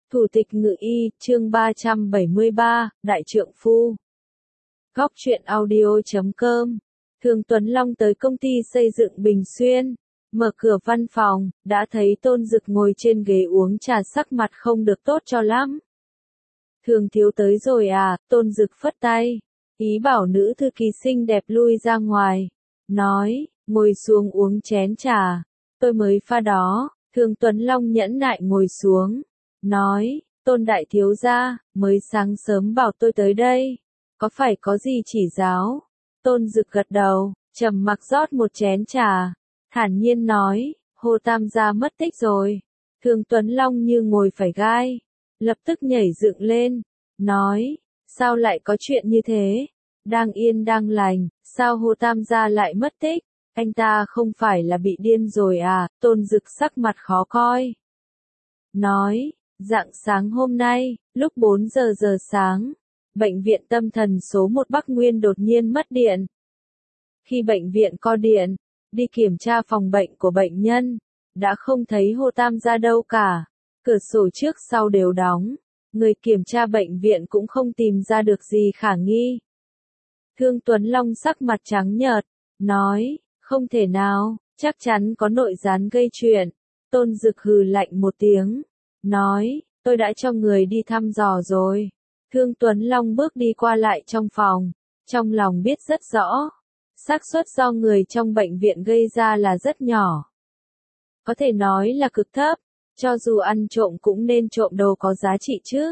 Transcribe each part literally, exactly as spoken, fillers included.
Thủ tịch Ngự Y, chương ba trăm bảy mươi ba, Đại trượng phu. Góc truyện audio chấm com. Thường Tuấn Long tới công ty xây dựng Bình Xuyên, mở cửa văn phòng, đã thấy Tôn Dực ngồi trên ghế uống trà, sắc mặt không được tốt cho lắm. Thường thiếu tới rồi à? Tôn Dực phất tay, ý bảo nữ thư ký xinh đẹp lui ra ngoài, nói, ngồi xuống uống chén trà, tôi mới pha đó. Thường Tuấn Long nhẫn nại ngồi xuống, nói, Tôn đại thiếu gia, mới sáng sớm bảo tôi tới đây, có phải có gì chỉ giáo? Tôn Dực gật đầu, trầm mặc rót một chén trà, thản nhiên nói, Hồ Tam gia mất tích rồi. Thường Tuấn Long như ngồi phải gai, lập tức nhảy dựng lên, nói, sao lại có chuyện như thế? Đang yên đang lành, sao Hồ Tam gia lại mất tích? Anh ta không phải là bị điên rồi à? Tôn Dực sắc mặt khó coi, nói, rạng sáng hôm nay, lúc bốn giờ giờ sáng, bệnh viện tâm thần số một Bắc Nguyên đột nhiên mất điện. Khi bệnh viện co điện, đi kiểm tra phòng bệnh của bệnh nhân, đã không thấy Hồ Tam gia đâu cả. Cửa sổ trước sau đều đóng, người kiểm tra bệnh viện cũng không tìm ra được gì khả nghi. Thương Tuấn Long sắc mặt trắng nhợt, nói, không thể nào, chắc chắn có nội gián gây chuyện. Tôn Dực hừ lạnh một tiếng, nói, tôi đã cho người đi thăm dò rồi. Thương Tuấn Long bước đi qua lại trong phòng, trong lòng biết rất rõ, xác suất do người trong bệnh viện gây ra là rất nhỏ. Có thể nói là cực thấp, cho dù ăn trộm cũng nên trộm đồ có giá trị chứ.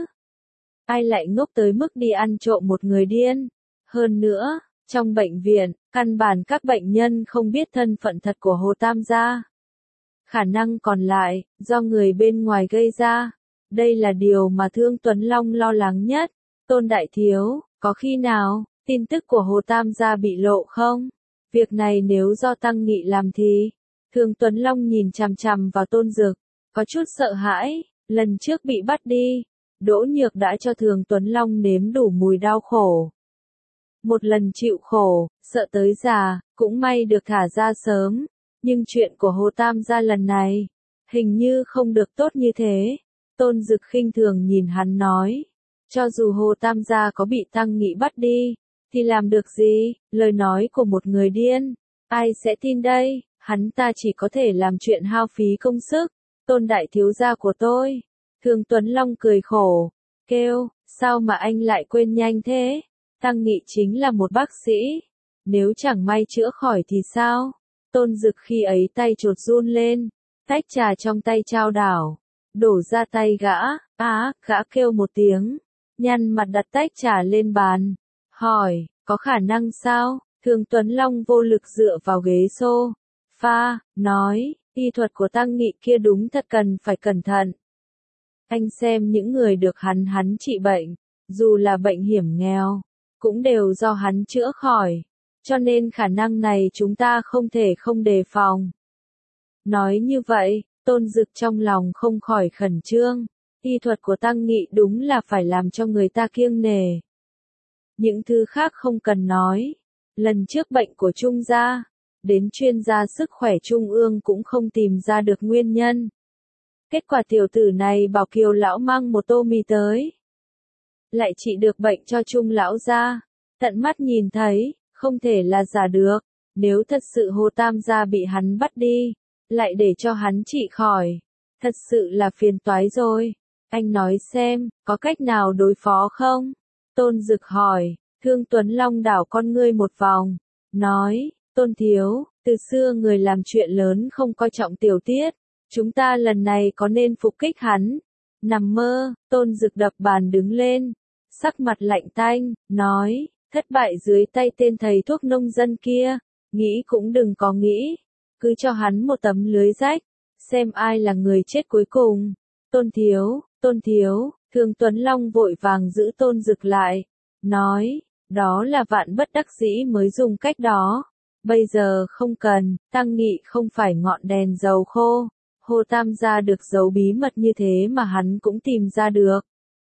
Ai lại ngốc tới mức đi ăn trộm một người điên? Hơn nữa, trong bệnh viện, căn bản các bệnh nhân không biết thân phận thật của Hồ Tam gia. Khả năng còn lại, do người bên ngoài gây ra. Đây là điều mà Thương Tuấn Long lo lắng nhất. Tôn đại thiếu, có khi nào, tin tức của Hồ Tam gia bị lộ không? Việc này nếu do Tăng Nghị làm thì... Thương Tuấn Long nhìn chằm chằm vào Tôn Dực, có chút sợ hãi. Lần trước bị bắt đi, Đỗ Nhược đã cho Thường Tuấn Long nếm đủ mùi đau khổ. Một lần chịu khổ, sợ tới già, cũng may được thả ra sớm. Nhưng chuyện của Hồ Tam gia lần này, hình như không được tốt như thế. Tôn Dực khinh thường nhìn hắn nói, cho dù Hồ Tam gia có bị Tăng Nghị bắt đi, thì làm được gì? Lời nói của một người điên, ai sẽ tin đây? Hắn ta chỉ có thể làm chuyện hao phí công sức. Tôn đại thiếu gia của tôi. Thường Tuấn Long cười khổ, kêu, sao mà anh lại quên nhanh thế? Tăng Nghị chính là một bác sĩ, nếu chẳng may chữa khỏi thì sao? Tôn Dực khi ấy tay chột run lên, tách trà trong tay trao đảo, đổ ra tay gã, á, gã kêu một tiếng, nhăn mặt đặt tách trà lên bàn, hỏi, có khả năng sao? Thường Tuấn Long vô lực dựa vào ghế xô pha, nói, y thuật của Tăng Nghị kia đúng thật cần phải cẩn thận. Anh xem những người được hắn hắn trị bệnh, dù là bệnh hiểm nghèo, cũng đều do hắn chữa khỏi, cho nên khả năng này chúng ta không thể không đề phòng. Nói như vậy, Tôn Dực trong lòng không khỏi khẩn trương, y thuật của Tăng Nghị đúng là phải làm cho người ta kiêng nể. Những thứ khác không cần nói, lần trước bệnh của Trung gia, đến chuyên gia sức khỏe trung ương cũng không tìm ra được nguyên nhân. Kết quả tiểu tử này bảo Kiều lão mang một tô mì tới, lại trị được bệnh cho Trung lão gia, tận mắt nhìn thấy, không thể là giả được. Nếu thật sự Hồ Tam gia bị hắn bắt đi, lại để cho hắn trị khỏi, thật sự là phiền toái rồi. Anh nói xem, có cách nào đối phó không? Tôn Dực hỏi. Thương Tuấn Long đảo con ngươi một vòng, nói, Tôn thiếu, từ xưa người làm chuyện lớn không coi trọng tiểu tiết, chúng ta lần này có nên phục kích hắn? Nằm mơ. Tôn Dực đập bàn đứng lên, sắc mặt lạnh tanh, nói, thất bại dưới tay tên thầy thuốc nông dân kia, nghĩ cũng đừng có nghĩ, cứ cho hắn một tấm lưới rách, xem ai là người chết cuối cùng. Tôn thiếu, Tôn thiếu, Thường Tuấn Long vội vàng giữ Tôn Dực lại, nói, đó là vạn bất đắc dĩ mới dùng cách đó, bây giờ không cần. Tăng Nghị không phải ngọn đèn dầu khô, Hồ Tam gia được giấu bí mật như thế mà hắn cũng tìm ra được.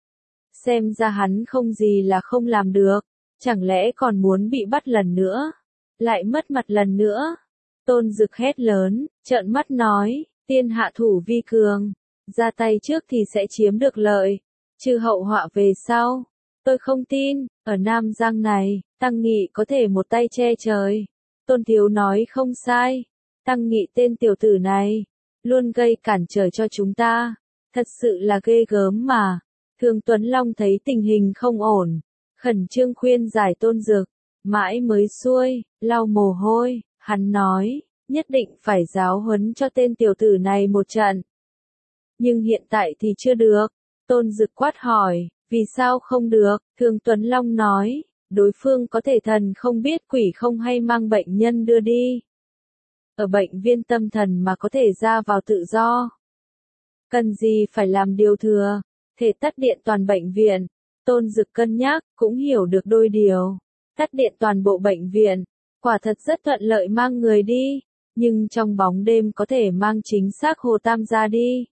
Xem ra hắn không gì là không làm được, chẳng lẽ còn muốn bị bắt lần nữa, lại mất mặt lần nữa? Tôn Dực hét lớn, trợn mắt nói, tiên hạ thủ vi cường, ra tay trước thì sẽ chiếm được lợi, trừ hậu họa về sau. Tôi không tin, ở Nam Giang này, Tăng Nghị có thể một tay che trời. Tôn Thiếu nói không sai, Tăng Nghị tên tiểu tử này, luôn gây cản trở cho chúng ta, thật sự là ghê gớm mà. Thương Tuấn Long thấy tình hình không ổn, khẩn trương khuyên giải Tôn Dực, mãi mới xuôi, lau mồ hôi, hắn nói, nhất định phải giáo huấn cho tên tiểu tử này một trận. Nhưng hiện tại thì chưa được, Tôn Dực quát hỏi, vì sao không được? Thương Tuấn Long nói, đối phương có thể thần không biết quỷ không hay mang bệnh nhân đưa đi. Ở bệnh viện tâm thần mà có thể ra vào tự do. Cần gì phải làm điều thừa, thể tắt điện toàn bệnh viện. Tôn Dực cân nhắc, cũng hiểu được đôi điều. Tắt điện toàn bộ bệnh viện, quả thật rất thuận lợi mang người đi, nhưng trong bóng đêm có thể mang chính xác Hồ Tam gia đi.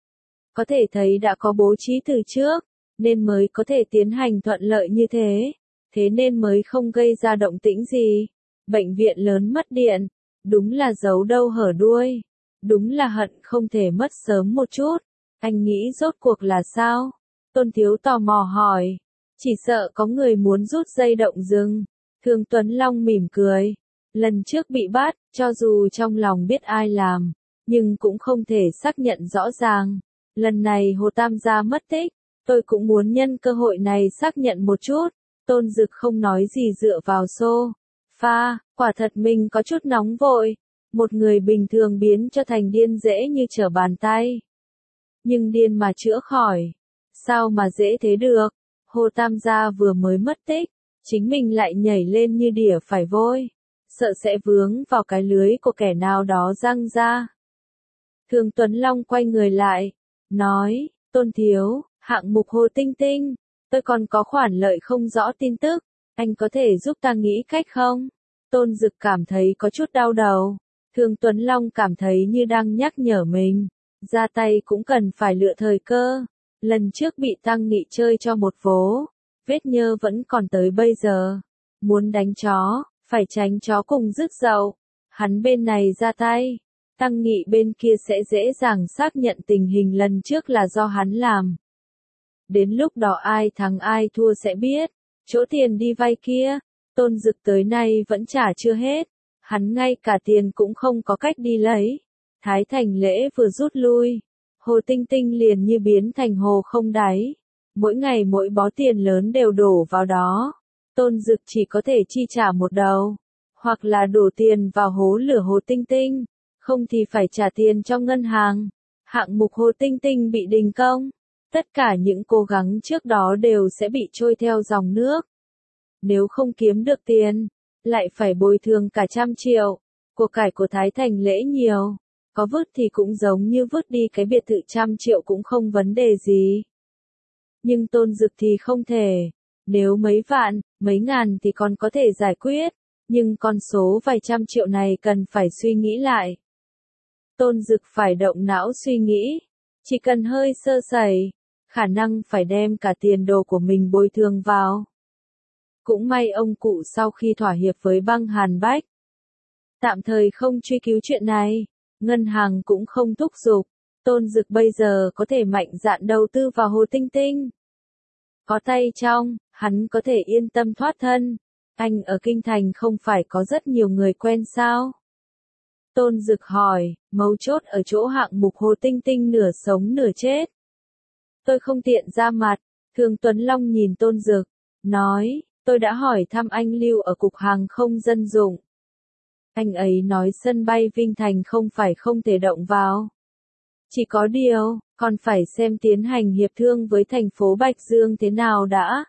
Có thể thấy đã có bố trí từ trước, nên mới có thể tiến hành thuận lợi như thế, thế nên mới không gây ra động tĩnh gì. Bệnh viện lớn mất điện, đúng là giấu đâu hở đuôi, đúng là hận không thể mất sớm một chút. Anh nghĩ rốt cuộc là sao? Tôn Thiếu tò mò hỏi, chỉ sợ có người muốn rút dây động rừng. Thương Tuấn Long mỉm cười, lần trước bị bắt, cho dù trong lòng biết ai làm, nhưng cũng không thể xác nhận rõ ràng. Lần này Hồ Tam gia mất tích, tôi cũng muốn nhân cơ hội này xác nhận một chút. Tôn Dực không nói gì dựa vào xô pha, quả thật mình có chút nóng vội. Một người bình thường biến cho thành điên dễ như trở bàn tay. Nhưng điên mà chữa khỏi, sao mà dễ thế được? Hồ Tam gia vừa mới mất tích, chính mình lại nhảy lên như đỉa phải vôi, sợ sẽ vướng vào cái lưới của kẻ nào đó giăng ra. Thương Tuấn Long quay người lại, nói, Tôn Thiếu, hạng mục Hồ Tinh Tinh, tôi còn có khoản lợi không rõ tin tức, anh có thể giúp ta nghĩ cách không? Tôn Dực cảm thấy có chút đau đầu. Thương Tuấn Long cảm thấy như đang nhắc nhở mình, ra tay cũng cần phải lựa thời cơ. Lần trước bị Tăng Nghị chơi cho một vố, vết nhơ vẫn còn tới bây giờ. Muốn đánh chó, phải tránh chó cùng rước dậu. Hắn bên này ra tay, Tăng Nghị bên kia sẽ dễ dàng xác nhận tình hình lần trước là do hắn làm. Đến lúc đó ai thắng ai thua sẽ biết. Chỗ tiền đi vay kia, Tôn Dực tới nay vẫn trả chưa hết. Hắn ngay cả tiền cũng không có cách đi lấy. Thái Thành Lễ vừa rút lui, Hồ Tinh Tinh liền như biến thành hồ không đáy. Mỗi ngày mỗi bó tiền lớn đều đổ vào đó. Tôn Dực chỉ có thể chi trả một đầu, hoặc là đổ tiền vào hố lửa Hồ Tinh Tinh, không thì phải trả tiền cho ngân hàng. Hạng mục Hồ Tinh Tinh bị đình công, tất cả những cố gắng trước đó đều sẽ bị trôi theo dòng nước. Nếu không kiếm được tiền, lại phải bồi thường cả trăm triệu. Của cải của Thái Thành Lễ nhiều, có vứt thì cũng giống như vứt đi cái biệt thự trăm triệu cũng không vấn đề gì. Nhưng Tôn Dực thì không thể. Nếu mấy vạn, mấy ngàn thì còn có thể giải quyết, nhưng con số vài trăm triệu này cần phải suy nghĩ lại. Tôn Dực phải động não suy nghĩ, chỉ cần hơi sơ sẩy, khả năng phải đem cả tiền đồ của mình bồi thường vào. Cũng may ông cụ sau khi thỏa hiệp với băng Hàn Bách, tạm thời không truy cứu chuyện này, ngân hàng cũng không thúc giục. Tôn Dực bây giờ có thể mạnh dạn đầu tư vào Hồ Tinh Tinh. Có tay trong, hắn có thể yên tâm thoát thân. Anh ở Kinh Thành không phải có rất nhiều người quen sao? Tôn Dực hỏi, mấu chốt ở chỗ hạng mục Hồ Tinh Tinh nửa sống nửa chết. Tôi không tiện ra mặt. Thương Tuấn Long nhìn Tôn Dực, nói, tôi đã hỏi thăm anh Lưu ở Cục Hàng không Dân dụng. Anh ấy nói sân bay Vinh Thành không phải không thể động vào. Chỉ có điều, còn phải xem tiến hành hiệp thương với thành phố Bạch Dương thế nào đã.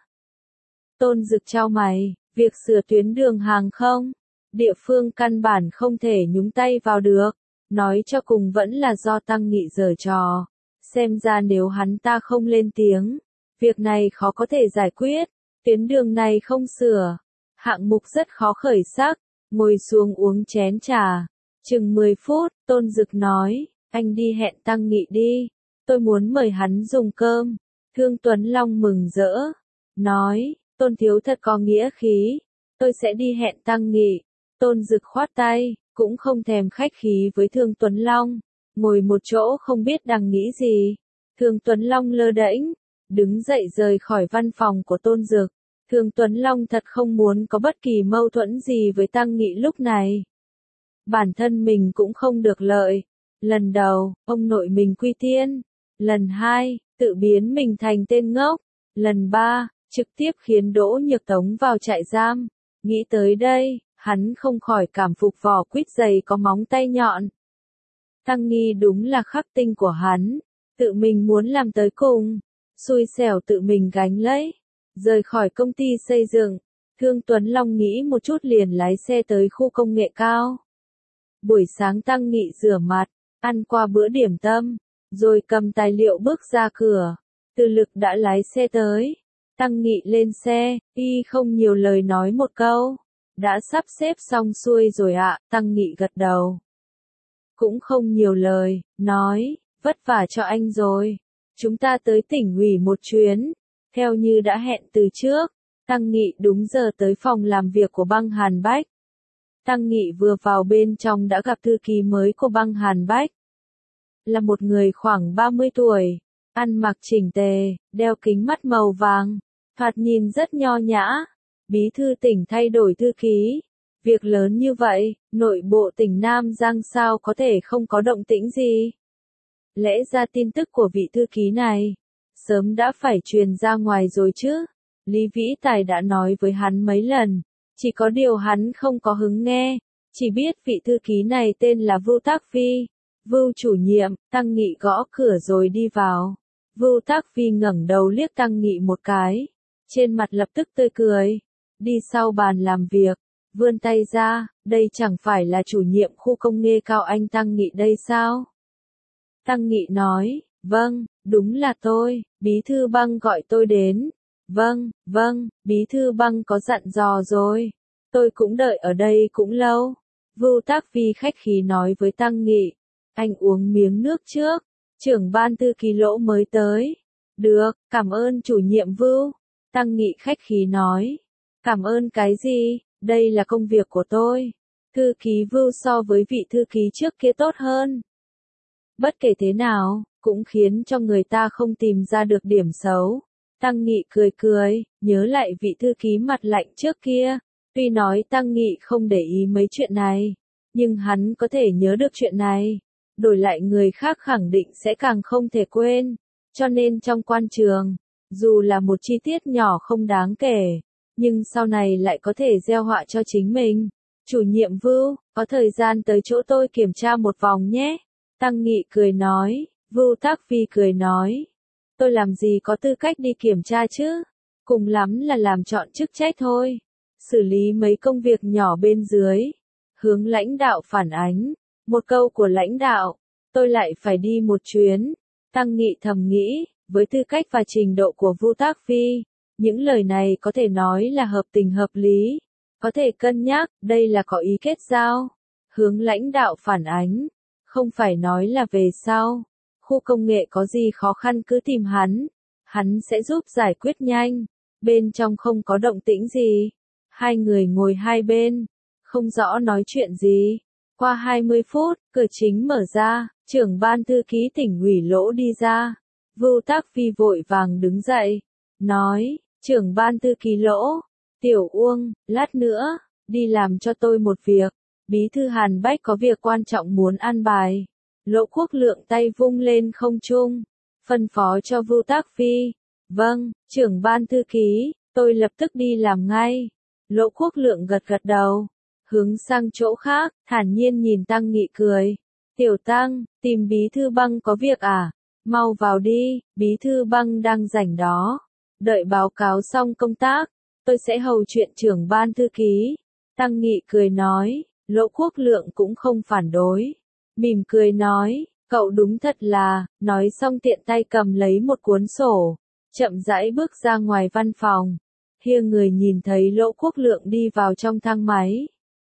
Tôn Dực chau mày, việc sửa tuyến đường hàng không, địa phương căn bản không thể nhúng tay vào được. Nói cho cùng vẫn là do Tăng Nghị giở trò. Xem ra nếu hắn ta không lên tiếng, việc này khó có thể giải quyết. Tuyến đường này không sửa, hạng mục rất khó khởi sắc. Ngồi xuống uống chén trà, chừng mười phút, Tôn Dực nói, anh đi hẹn Tăng Nghị đi, tôi muốn mời hắn dùng cơm. Thương Tuấn Long mừng rỡ, nói, Tôn Thiếu thật có nghĩa khí, tôi sẽ đi hẹn Tăng Nghị. Tôn Dực khoát tay, cũng không thèm khách khí với Thương Tuấn Long, ngồi một chỗ không biết đang nghĩ gì. Thương Tuấn Long lơ đễnh, đứng dậy rời khỏi văn phòng của Tôn Dực. Thương Tuấn Long thật không muốn có bất kỳ mâu thuẫn gì với Tăng Nghị lúc này. Bản thân mình cũng không được lợi. Lần đầu, ông nội mình quy tiên. Lần hai, tự biến mình thành tên ngốc. Lần ba, trực tiếp khiến Đỗ Nhược Tống vào trại giam. Nghĩ tới đây, hắn không khỏi cảm phục vỏ quýt dày có móng tay nhọn. Tăng Nghi đúng là khắc tinh của hắn. Tự mình muốn làm tới cùng. Xui xẻo tự mình gánh lấy. Rời khỏi công ty xây dựng, Thương Tuấn Long nghĩ một chút liền lái xe tới khu công nghệ cao. Buổi sáng Tăng Nghị rửa mặt, ăn qua bữa điểm tâm, rồi cầm tài liệu bước ra cửa. Từ Lực đã lái xe tới. Tăng Nghị lên xe, y không nhiều lời nói một câu. Đã sắp xếp xong xuôi rồi ạ, Tăng Nghị gật đầu. Cũng không nhiều lời, nói, vất vả cho anh rồi. Chúng ta tới tỉnh ủy một chuyến. Theo như đã hẹn từ trước, Tăng Nghị đúng giờ tới phòng làm việc của Băng Hàn Bách. Tăng Nghị vừa vào bên trong đã gặp thư ký mới của Băng Hàn Bách. Là một người khoảng ba mươi tuổi, ăn mặc chỉnh tề, đeo kính mắt màu vàng, thoạt nhìn rất nho nhã. Bí thư tỉnh thay đổi thư ký. Việc lớn như vậy, nội bộ tỉnh Nam Giang sao có thể không có động tĩnh gì? Lẽ ra tin tức của vị thư ký này sớm đã phải truyền ra ngoài rồi chứ. Lý Vĩ Tài đã nói với hắn mấy lần, chỉ có điều hắn không có hứng nghe, chỉ biết vị thư ký này tên là Vưu Tác Vi. Vưu chủ nhiệm, Tăng Nghị gõ cửa rồi đi vào. Vưu Tác Vi ngẩng đầu liếc Tăng Nghị một cái, trên mặt lập tức tươi cười, đi sau bàn làm việc, vươn tay ra, đây chẳng phải là chủ nhiệm khu công nghệ cao anh Tăng Nghị đây sao? Tăng Nghị nói, vâng, đúng là tôi, bí thư Băng gọi tôi đến. Vâng, vâng, bí thư Băng có dặn dò rồi. Tôi cũng đợi ở đây cũng lâu. Vưu Tác Vi khách khí nói với Tăng Nghị. Anh uống miếng nước trước. Trưởng ban thư ký Lỗ mới tới. Được, cảm ơn chủ nhiệm Vưu. Tăng Nghị khách khí nói. Cảm ơn cái gì, đây là công việc của tôi. Thư ký Vưu so với vị thư ký trước kia tốt hơn. Bất kể thế nào, cũng khiến cho người ta không tìm ra được điểm xấu. Tăng Nghị cười cười, nhớ lại vị thư ký mặt lạnh trước kia. Tuy nói Tăng Nghị không để ý mấy chuyện này, nhưng hắn có thể nhớ được chuyện này. Đổi lại người khác khẳng định sẽ càng không thể quên. Cho nên trong quan trường, dù là một chi tiết nhỏ không đáng kể, nhưng sau này lại có thể gieo họa cho chính mình. Chủ nhiệm Vưu, có thời gian tới chỗ tôi kiểm tra một vòng nhé. Tăng Nghị cười nói. Vưu Tác Vi cười nói. Tôi làm gì có tư cách đi kiểm tra chứ? Cùng lắm là làm chọn chức trách thôi. Xử lý mấy công việc nhỏ bên dưới. Hướng lãnh đạo phản ánh. Một câu của lãnh đạo. Tôi lại phải đi một chuyến. Tăng Nghị thầm nghĩ, với tư cách và trình độ của Vưu Tác Vi, những lời này có thể nói là hợp tình hợp lý. Có thể cân nhắc, đây là có ý kết giao. Hướng lãnh đạo phản ánh. Không phải nói là về sau. Khu công nghệ có gì khó khăn cứ tìm hắn. Hắn sẽ giúp giải quyết nhanh. Bên trong không có động tĩnh gì. Hai người ngồi hai bên. Không rõ nói chuyện gì. Qua hai mươi phút, cửa chính mở ra. Trưởng ban thư ký tỉnh ủy Lỗ đi ra. Vưu Tác Vi vội vàng đứng dậy. Nói, trưởng ban thư ký Lỗ. Tiểu Uông, lát nữa, đi làm cho tôi một việc. Bí thư Hàn Bách có việc quan trọng muốn an bài. Lỗ Quốc Lượng tay vung lên không trung, phân phó cho Vưu Tác Vi. Vâng, trưởng ban thư ký, tôi lập tức đi làm ngay. Lỗ Quốc Lượng gật gật đầu, hướng sang chỗ khác, thản nhiên nhìn Tăng Nghị cười. Tiểu Tăng, tìm bí thư Băng có việc à? Mau vào đi, bí thư Băng đang rảnh đó. Đợi báo cáo xong công tác, tôi sẽ hầu chuyện trưởng ban thư ký. Tăng Nghị cười nói, Lỗ Quốc Lượng cũng không phản đối. Mỉm cười nói, cậu đúng thật là, nói xong tiện tay cầm lấy một cuốn sổ, chậm rãi bước ra ngoài văn phòng. Hiêng người nhìn thấy Lỗ Quốc Lượng đi vào trong thang máy.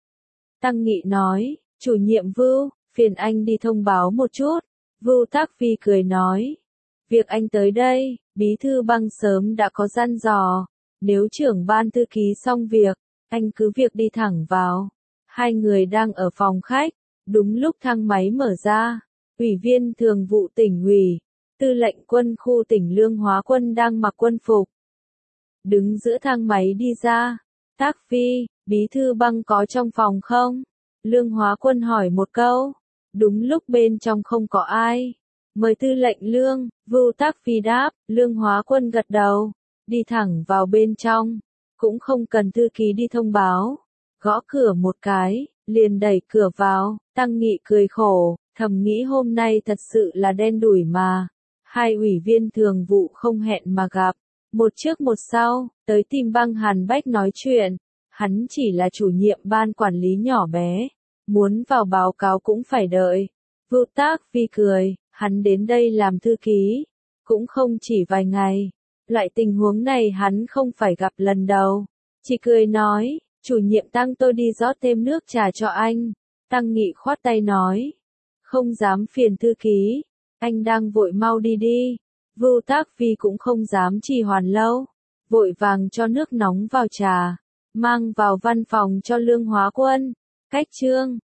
Tăng Nghị nói, chủ nhiệm Vưu, phiền anh đi thông báo một chút. Vưu Tác Vi cười nói, việc anh tới đây, bí thư Băng sớm đã có dặn dò, nếu trưởng ban thư ký xong việc, anh cứ việc đi thẳng vào. Hai người đang ở phòng khách, đúng lúc thang máy mở ra, ủy viên thường vụ tỉnh ủy, Tư lệnh quân khu tỉnh Lương Hóa Quân đang mặc quân phục, đứng giữa thang máy đi ra. Tác Phi, bí thư Băng có trong phòng không? Lương Hóa Quân hỏi một câu. Đúng lúc bên trong không có ai. Mời tư lệnh Lương, Vưu Tác Phi đáp. Lương Hóa Quân gật đầu, đi thẳng vào bên trong, cũng không cần thư ký đi thông báo. Gõ cửa một cái, liền đẩy cửa vào. Tăng Nghị cười khổ, thầm nghĩ hôm nay thật sự là đen đủi mà. Hai ủy viên thường vụ không hẹn mà gặp, một trước một sau, tới tìm Băng Hàn Bách nói chuyện. Hắn chỉ là chủ nhiệm ban quản lý nhỏ bé, muốn vào báo cáo cũng phải đợi. Vưu Tác Phi cười, hắn đến đây làm thư ký, cũng không chỉ vài ngày. Loại tình huống này hắn không phải gặp lần đầu. Chỉ cười nói, chủ nhiệm Tăng tôi đi rót thêm nước trà cho anh. Tăng Nghị khoát tay nói, không dám phiền thư ký, anh đang vội mau đi đi. Vưu Tác Phi cũng không dám trì hoãn lâu, vội vàng cho nước nóng vào trà, mang vào văn phòng cho Lương Hóa Quân. Cách chương